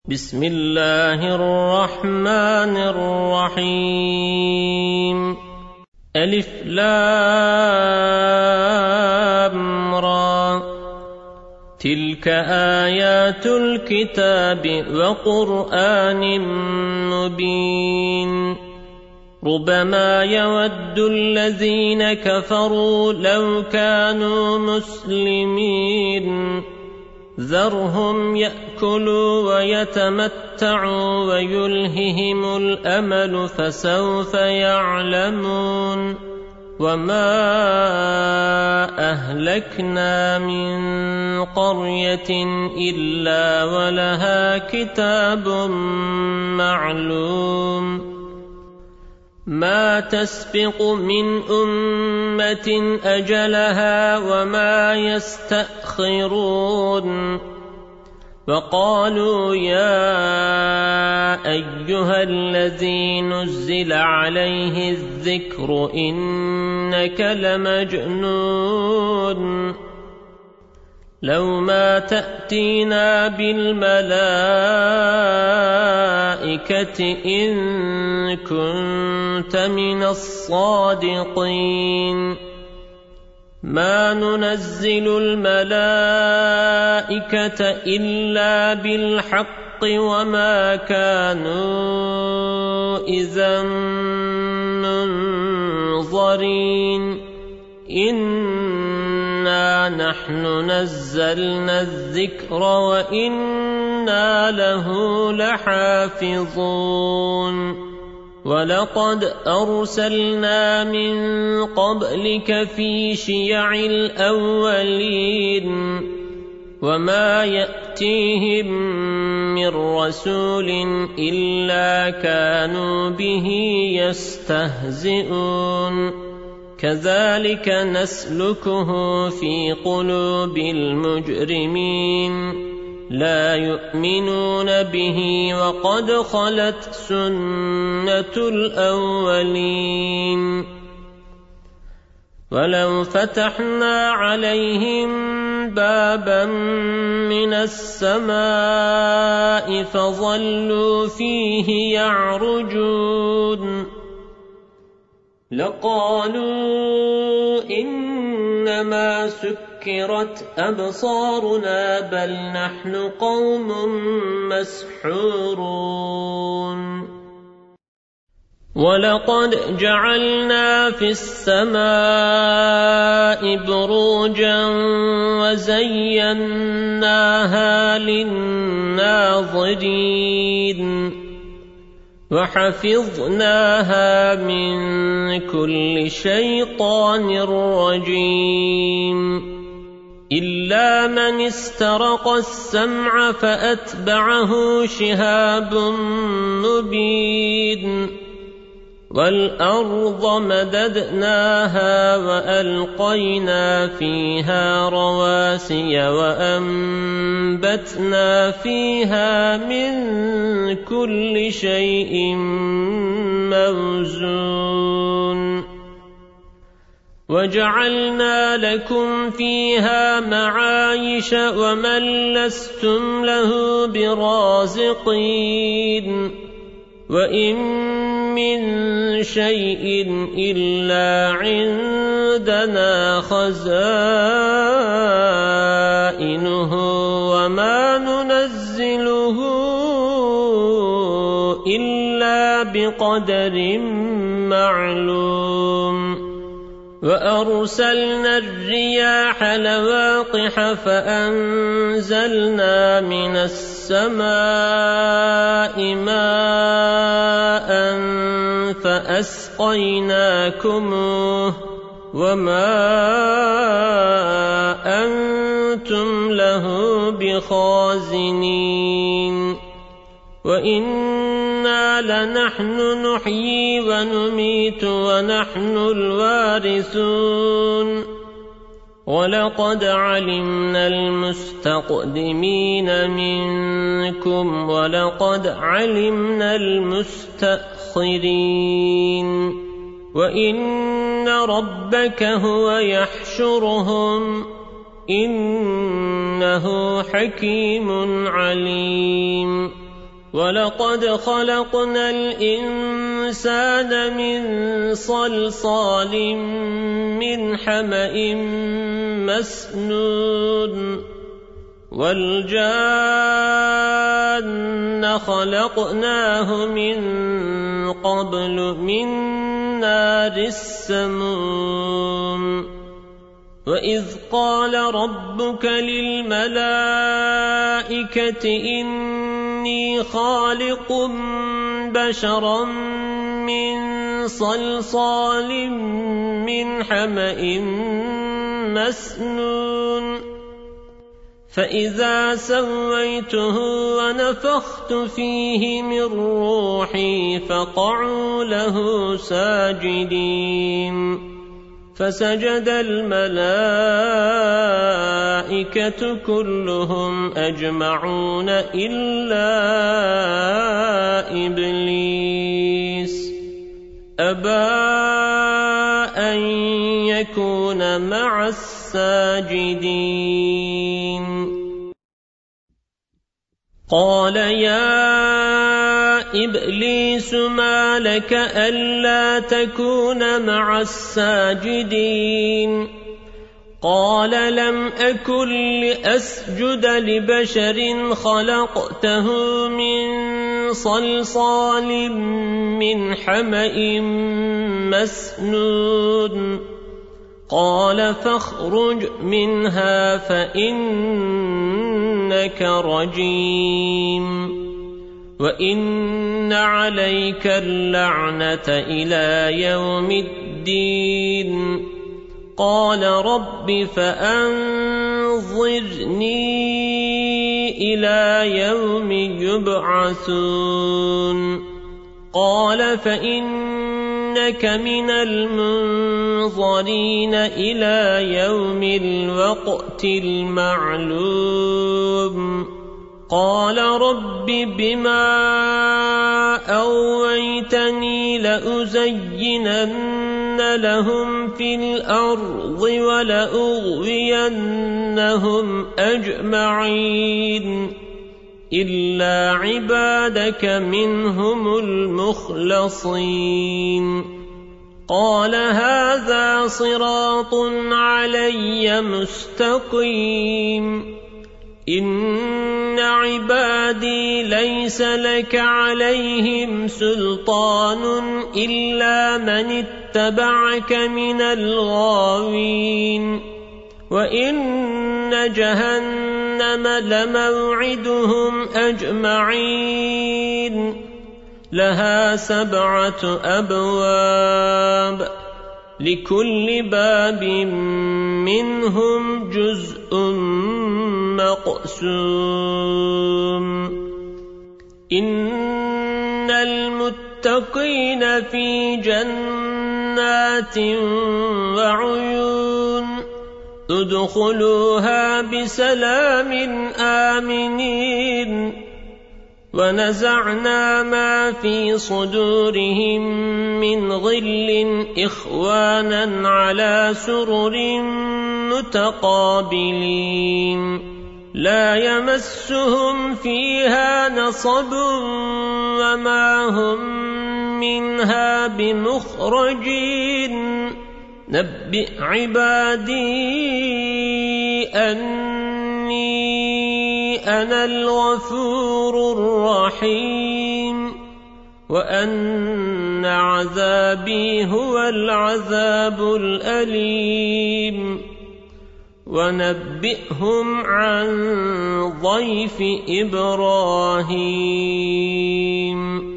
بسم الله الرحمن الرحيم ألف لام را تلك آيات الكتاب وقرآن مبين ربما يود الذين كفروا لو كانوا مسلمين ذرهم يأكلوا ويتمتعوا ويلههم الأمل فسوف يعلمون وما أهلكنا من قرية إلا ولها كتاب معلوم ما تسبق من أمة أجلها وما يستأخرون وقالوا يا أيها الذي نزل عليه الذكر إنك لمجنون لو ما تأتينا بالملائكة إن كنت من الصادقين ما ننزل الملائكة إلا بالحق وما كانوا إذا منظرين إنا نحن نزلنا الذكر وإنا له لحافظون ولقد أرسلنا من قبلك في شيع الأولين وما يأتيهم من رسول إلا كانوا به يستهزئون كذلك نسلكه في قلوب المجرمين لا يؤمنون به وقد خلت سنة الأولين ولو فتحنا عليهم بابا من السماء فظلوا فيه يعرجون لقالوا إنما سكرت أبصارنا بل نحن قوم مسحورون ولقد جعلنا في السماء بروجا وزيناها للناظرين وحفظناها من كل شيطان رجيم إلا من استرق السمع فأتبعه شهاب مبين والأرض مددناها وألقينا فيها رواسي وأنبتنا فيها من كل شيء موزون وجعلنا لكم فيها معايش ومن لستم له برازقين وإن من شيء إلا عندنا خزائنه وما ننزله إلا بقدر معلوم وأرسلنا الرياح لواقح فأنزلنا من السماء ماء فأسقيناكموه وما أنتم له بخازنين وإنا لنحن نحيي ونميت ونحن الوارثون ولقد علمنا المستقدمين منكم ولقد علمنا المستأخرين وإن ربك هو يحشرهم إنه حكيم عليم ولقد خلقنا الإنسان من صلصال من حمأ مسنون والجان خلقناه من قبل من نار السموم وإذ قال ربك للملائكة إني خالق بشرا من صلصال من حمأ مسنون فإذا سويته ونفخت فيه من روحي فقعوا له ساجدين فسجد الملائكة كلهم أجمعون إلا إبليس أبى أن يكون مع الساجدين قال يا إبليس ما لك ألا تكون مع الساجدين قال لم أكن لأسجد لبشر خلقته من صلصال من حمأ مسنون قال فاخرج منها فإنك رجيم وإن عليك اللعنة إلى يوم الدين قال رب فأنظرني إلى يوم يبعثون قال فإنك من المنظرين إلى يوم الوقت المعلوم قال رب بما أغويتني لأزينن لهم في الأرض ولأغوينهم أجمعين إلا عبادك منهم المخلصين قال هذا صراط علي مستقيم إن عبادي ليس لك عليهم سلطان إلا من اتبعك من الغاوين وإن جهنم لموعدهم أجمعين لها 7 أبواب لكل باب منهم جزء مقسوم إن المتقين في جنات وعيون ادخلوها بسلام آمنين ونزعنا ما في صدورهم من غل إخوانا على سرر متقابلين لا يمسهم فيها نصب وما هم منها بمخرجين نبئ عبادي أني أنا الغفور الرحيم وأن عذابي هو العذاب الأليم ونبئهم عن ضيف إبراهيم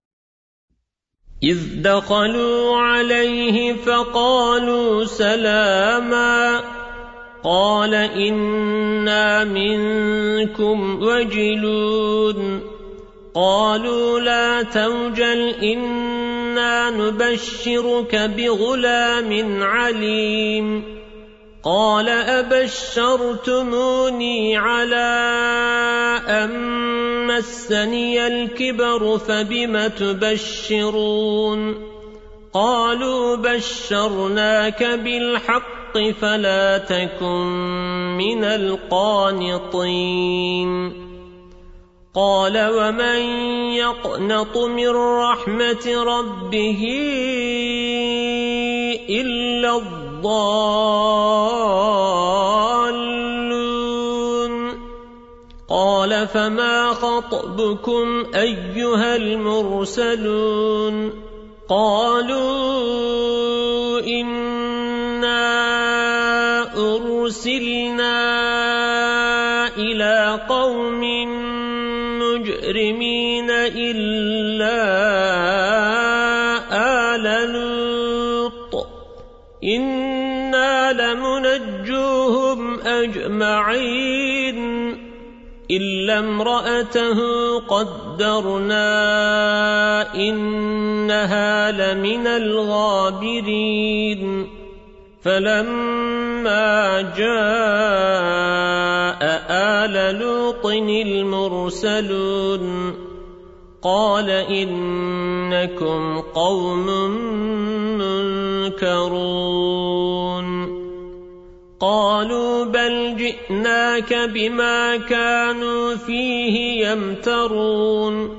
إذ دخلوا عليه فقالوا سلاما قال إنا منكم وجلون قالوا لا توجل إنا نبشرك بغلام عليم قال أبشرتموني على أن مسني الكبر فبم تبشرون قالوا بشرناك بالحق فلا تكن من القانطين قال ومن يقنط من رحمة ربه إلا الضالون قال فما خطبكم أيها المرسلون قالوا إنا أرسلنا إلى قوم مجرمين إلا آل لوط إنا لمنجوهم أجمعين إلا امرأته قدرنا إنها لمن الغابرين فلما جاء آل لوط المرسلون قال إنكم قوم منكرون قالوا بل جئناك بما كانوا فيه يمترون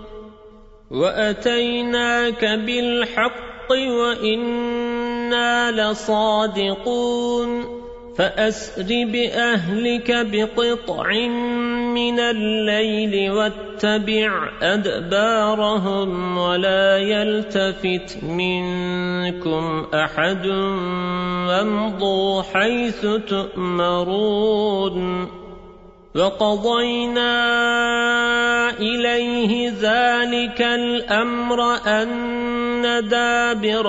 وأتيناك بالحق وإنا لصادقون فأسر بأهلك بقطع من الليل واتبع أدبارهم ولا يلتفت منكم أحد وامضوا حيث تؤمرون وقضينا إليه ذلك الأمر أن دابر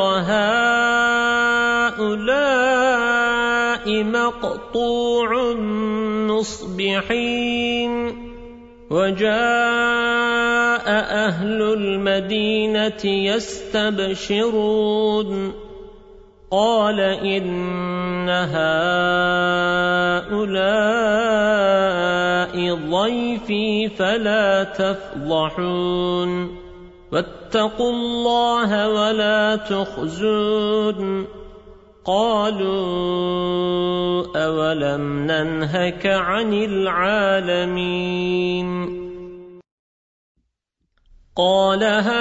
هؤلاء مقطوع مصبحين وجاء أهل المدينة يستبشرون قال إن هؤلاء ضيفي فلا تفضحون واتقوا الله ولا تخزون قالوا أولم ننهك عن العالمين قال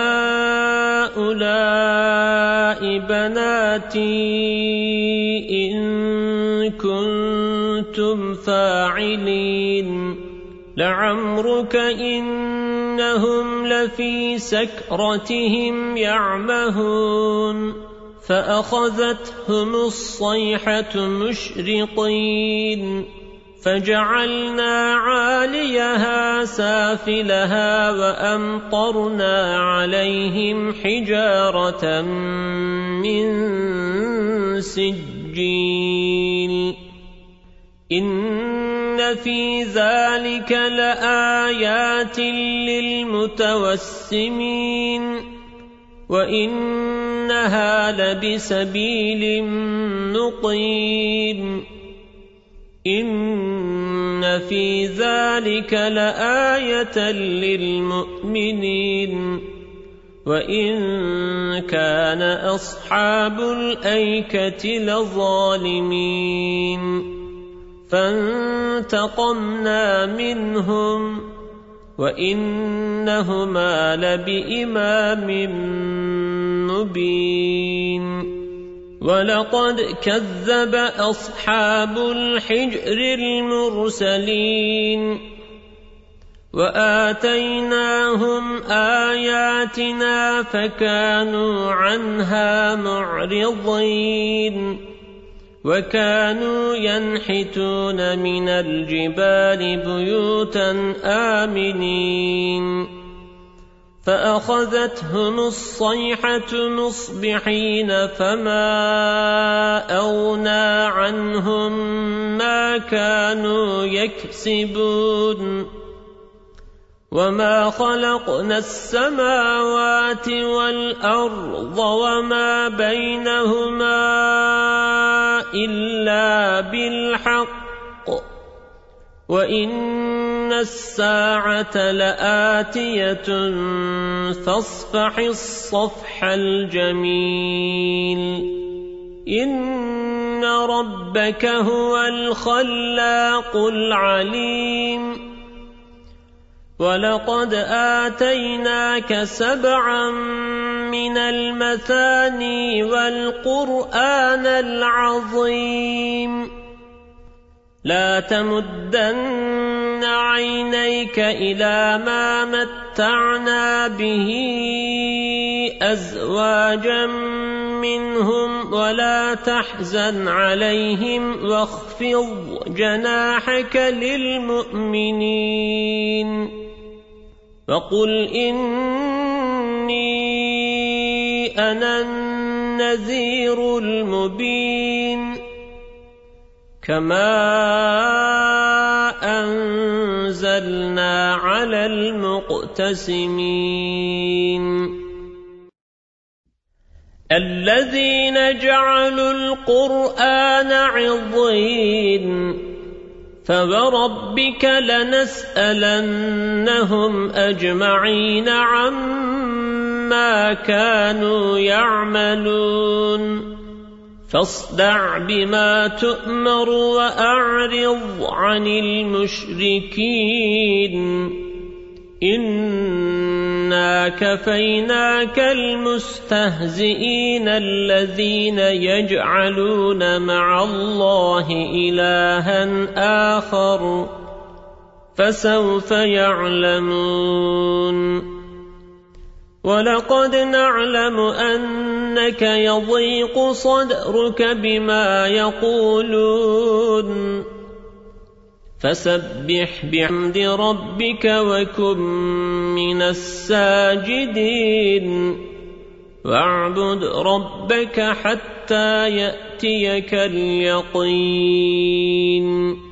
هؤلاء بناتي إن كنتم فاعلين لعمرك إنهم لفي سكرتهم يعمهون فأخذتهم الصيحة مشرقين فجعلنا عاليها سافلها وأمطرنا عليهم حجارة من سجيل إن في ذلك لآيات للمتوسمين وإنها لبسبيل مقيم إن في ذلك لآية للمؤمنين وإن كان أصحاب الأيكة لظالمين فانتقمنا منهم وإنهما لبإمام مبين ولقد كذب أصحاب الحجر المرسلين وآتيناهم آياتنا فكانوا عنها معرضين وكانوا ينحتون من الجبال بيوتا آمنين فأخذتهم الصيحة مصبحين فما أغنى عنهم ما كانوا يكسبون وما خلقنا السماوات والأرض وما بينهما إلا بالحق وإن الساعة لآتية فاصفح الصفح الجميل إن ربك هو الخلاق العليم ولقد آتيناك 7 من المثاني والقرآن العظيم لا تمدن عينيك إلى ما متعنا به أزواجا منهم ولا تحزن عليهم واخفض جناحك للمؤمنين وقل إني أنا النذير المبين كما أنزلنا على المقتسمين الذين جعلوا القرآن عضين فوربك لنسألنهم أجمعين عما كانوا يعملون فاصدع بما تؤمر وأعرض عن المشركين إنا كفيناك المستهزئين الذين يجعلون مع الله إلها آخر فسوف يعلمون ولقد نعلم أنك يضيق صدرك بما يقولون فسبح بحمد ربك وكن من الساجدين واعبد ربك حتى يأتيك اليقين